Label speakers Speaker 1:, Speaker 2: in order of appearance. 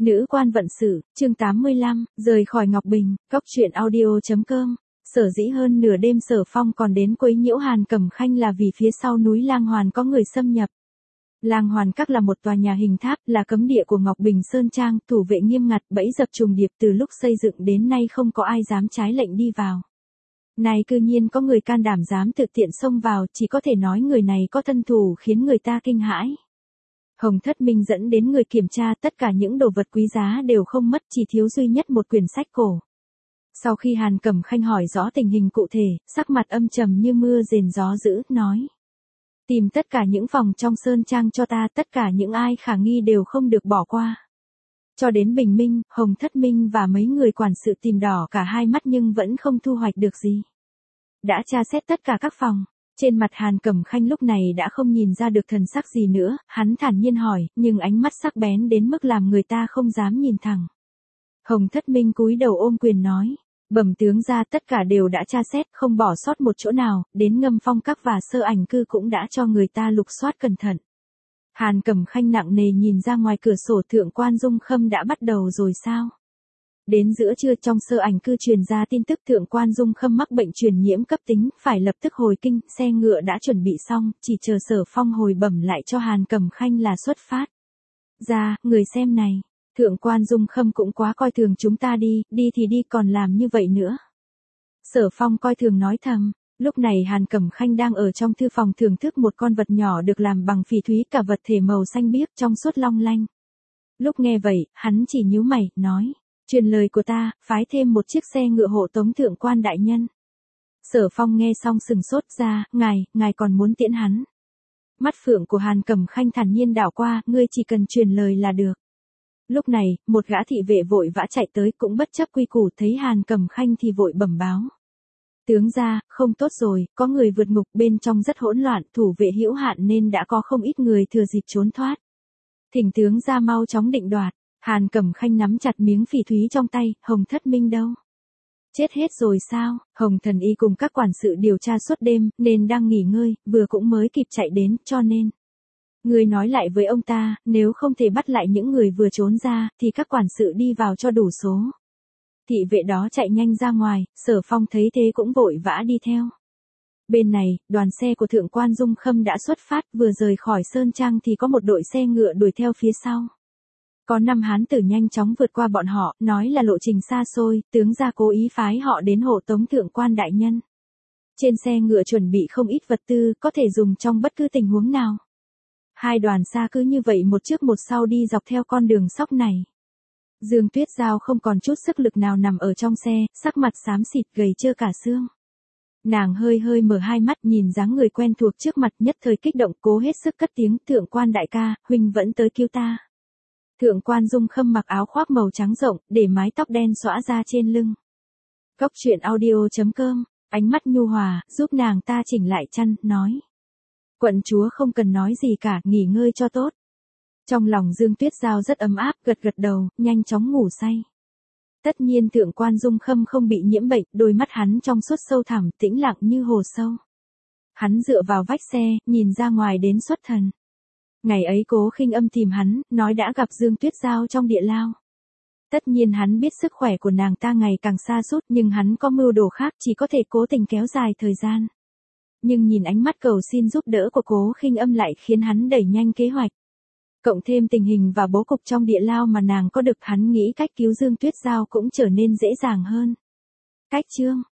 Speaker 1: Nữ quan vận sự, chương 85, rời khỏi Ngọc Bình, Cốc truyện audio.com. Sở dĩ hơn nửa đêm Sở Phong còn đến quấy nhiễu Hàn Cẩm Khanh là vì phía sau núi Lang Hoàn có người xâm nhập. Lang Hoàn Các là một tòa nhà hình tháp, là cấm địa của Ngọc Bình Sơn Trang, thủ vệ nghiêm ngặt, bẫy dập trùng điệp, từ lúc xây dựng đến nay không có ai dám trái lệnh đi vào. Này cư nhiên có người can đảm dám tự tiện xông vào, chỉ có thể nói người này có thân thủ khiến người ta kinh hãi. Hồng Thất Minh dẫn đến người kiểm tra, tất cả những đồ vật quý giá đều không mất, chỉ thiếu duy nhất một quyển sách cổ. Sau khi Hàn Cẩm Khanh hỏi rõ tình hình cụ thể, sắc mặt âm trầm như mưa rền gió dữ, nói: tìm tất cả những phòng trong Sơn Trang cho ta, tất cả những ai khả nghi đều không được bỏ qua. Cho đến bình minh, Hồng Thất Minh và mấy người quản sự tìm đỏ cả hai mắt nhưng vẫn không thu hoạch được gì. Đã tra xét tất cả các phòng. Trên mặt Hàn Cẩm Khanh lúc này đã không nhìn ra được thần sắc gì nữa, hắn thản nhiên hỏi, nhưng ánh mắt sắc bén đến mức làm người ta không dám nhìn thẳng. Hồng Thất Minh cúi đầu ôm quyền nói: bẩm tướng ra, tất cả đều đã tra xét, không bỏ sót một chỗ nào, đến Ngâm Phong Các và Sơ Ảnh Cư cũng đã cho người ta lục soát cẩn thận. Hàn Cẩm Khanh nặng nề nhìn ra ngoài cửa sổ. Thượng quan Dung Khâm đã bắt đầu rồi sao? Đến giữa trưa trong Sơ Ảnh Cư truyền ra tin tức Thượng quan Dung Khâm mắc bệnh truyền nhiễm cấp tính, phải lập tức hồi kinh, xe ngựa đã chuẩn bị xong, chỉ chờ Sở Phong hồi bẩm lại cho Hàn Cẩm Khanh là xuất phát. Ra, người xem này, Thượng quan Dung Khâm cũng quá coi thường chúng ta đi thì đi còn làm như vậy nữa. Sở Phong coi thường nói thầm. Lúc này Hàn Cẩm Khanh đang ở trong thư phòng thưởng thức một con vật nhỏ được làm bằng phỉ thúy, cả vật thể màu xanh biếc trong suốt long lanh. Lúc nghe vậy, hắn chỉ nhíu mày, nói: truyền lời của ta, phái thêm một chiếc xe ngựa hộ tống Thượng quan đại nhân. Sở Phong nghe xong sừng sốt. Ra, ngài còn muốn tiễn hắn? Mắt phượng của Hàn Cẩm Khanh thản nhiên đảo qua, ngươi chỉ cần truyền lời là được. Lúc này, một gã thị vệ vội vã chạy tới, cũng bất chấp quy củ, thấy Hàn Cẩm Khanh thì vội bẩm báo: tướng gia, không tốt rồi, có người vượt ngục, bên trong rất hỗn loạn, thủ vệ hữu hạn nên đã có không ít người thừa dịp trốn thoát. Thỉnh tướng gia mau chóng định đoạt. Hàn Cẩm Khanh nắm chặt miếng phỉ thúy trong tay. Hồng Thất Minh đâu? Chết hết rồi sao? Hồng Thần Y cùng các quản sự điều tra suốt đêm, nên đang nghỉ ngơi, vừa cũng mới kịp chạy đến, cho nên người nói lại với ông ta, nếu không thể bắt lại những người vừa trốn ra, thì các quản sự đi vào cho đủ số. Thị vệ đó chạy nhanh ra ngoài, Sở Phong thấy thế cũng vội vã đi theo. Bên này, đoàn xe của Thượng quan Dung Khâm đã xuất phát, vừa rời khỏi Sơn Trang thì có một đội xe ngựa đuổi theo phía sau. Có 5 hán tử nhanh chóng vượt qua bọn họ, nói là lộ trình xa xôi, tướng gia cố ý phái họ đến hộ tống Thượng quan đại nhân. Trên xe ngựa chuẩn bị không ít vật tư, có thể dùng trong bất cứ tình huống nào. Hai đoàn xa cứ như vậy một trước một sau đi dọc theo con đường sóc này. Dương Tuyết Giao không còn chút sức lực nào nằm ở trong xe, sắc mặt xám xịt gầy trơ cả xương. Nàng hơi hơi mở hai mắt nhìn dáng người quen thuộc trước mặt, nhất thời kích động, cố hết sức cất tiếng: Thượng quan đại ca, huynh vẫn tới cứu ta. Thượng quan Dung Khâm mặc áo khoác màu trắng rộng, để mái tóc đen xõa ra trên lưng. Cốc truyện audio.com, ánh mắt nhu hòa, giúp nàng ta chỉnh lại chăn, nói: quận chúa không cần nói gì cả, nghỉ ngơi cho tốt. Trong lòng Dương Tuyết Giao rất ấm áp, gật gật đầu, nhanh chóng ngủ say. Tất nhiên Thượng quan Dung Khâm không bị nhiễm bệnh, đôi mắt hắn trong suốt sâu thẳm, tĩnh lặng như hồ sâu. Hắn dựa vào vách xe, nhìn ra ngoài đến xuất thần. Ngày ấy Cố Khinh Âm tìm hắn, nói đã gặp Dương Tuyết Giao trong địa lao. Tất nhiên hắn biết sức khỏe của nàng ta ngày càng sa sút, nhưng hắn có mưu đồ khác, chỉ có thể cố tình kéo dài thời gian. Nhưng nhìn ánh mắt cầu xin giúp đỡ của Cố Khinh Âm lại khiến hắn đẩy nhanh kế hoạch. Cộng thêm tình hình và bố cục trong địa lao mà nàng có được, hắn nghĩ cách cứu Dương Tuyết Giao cũng trở nên dễ dàng hơn. Cách chương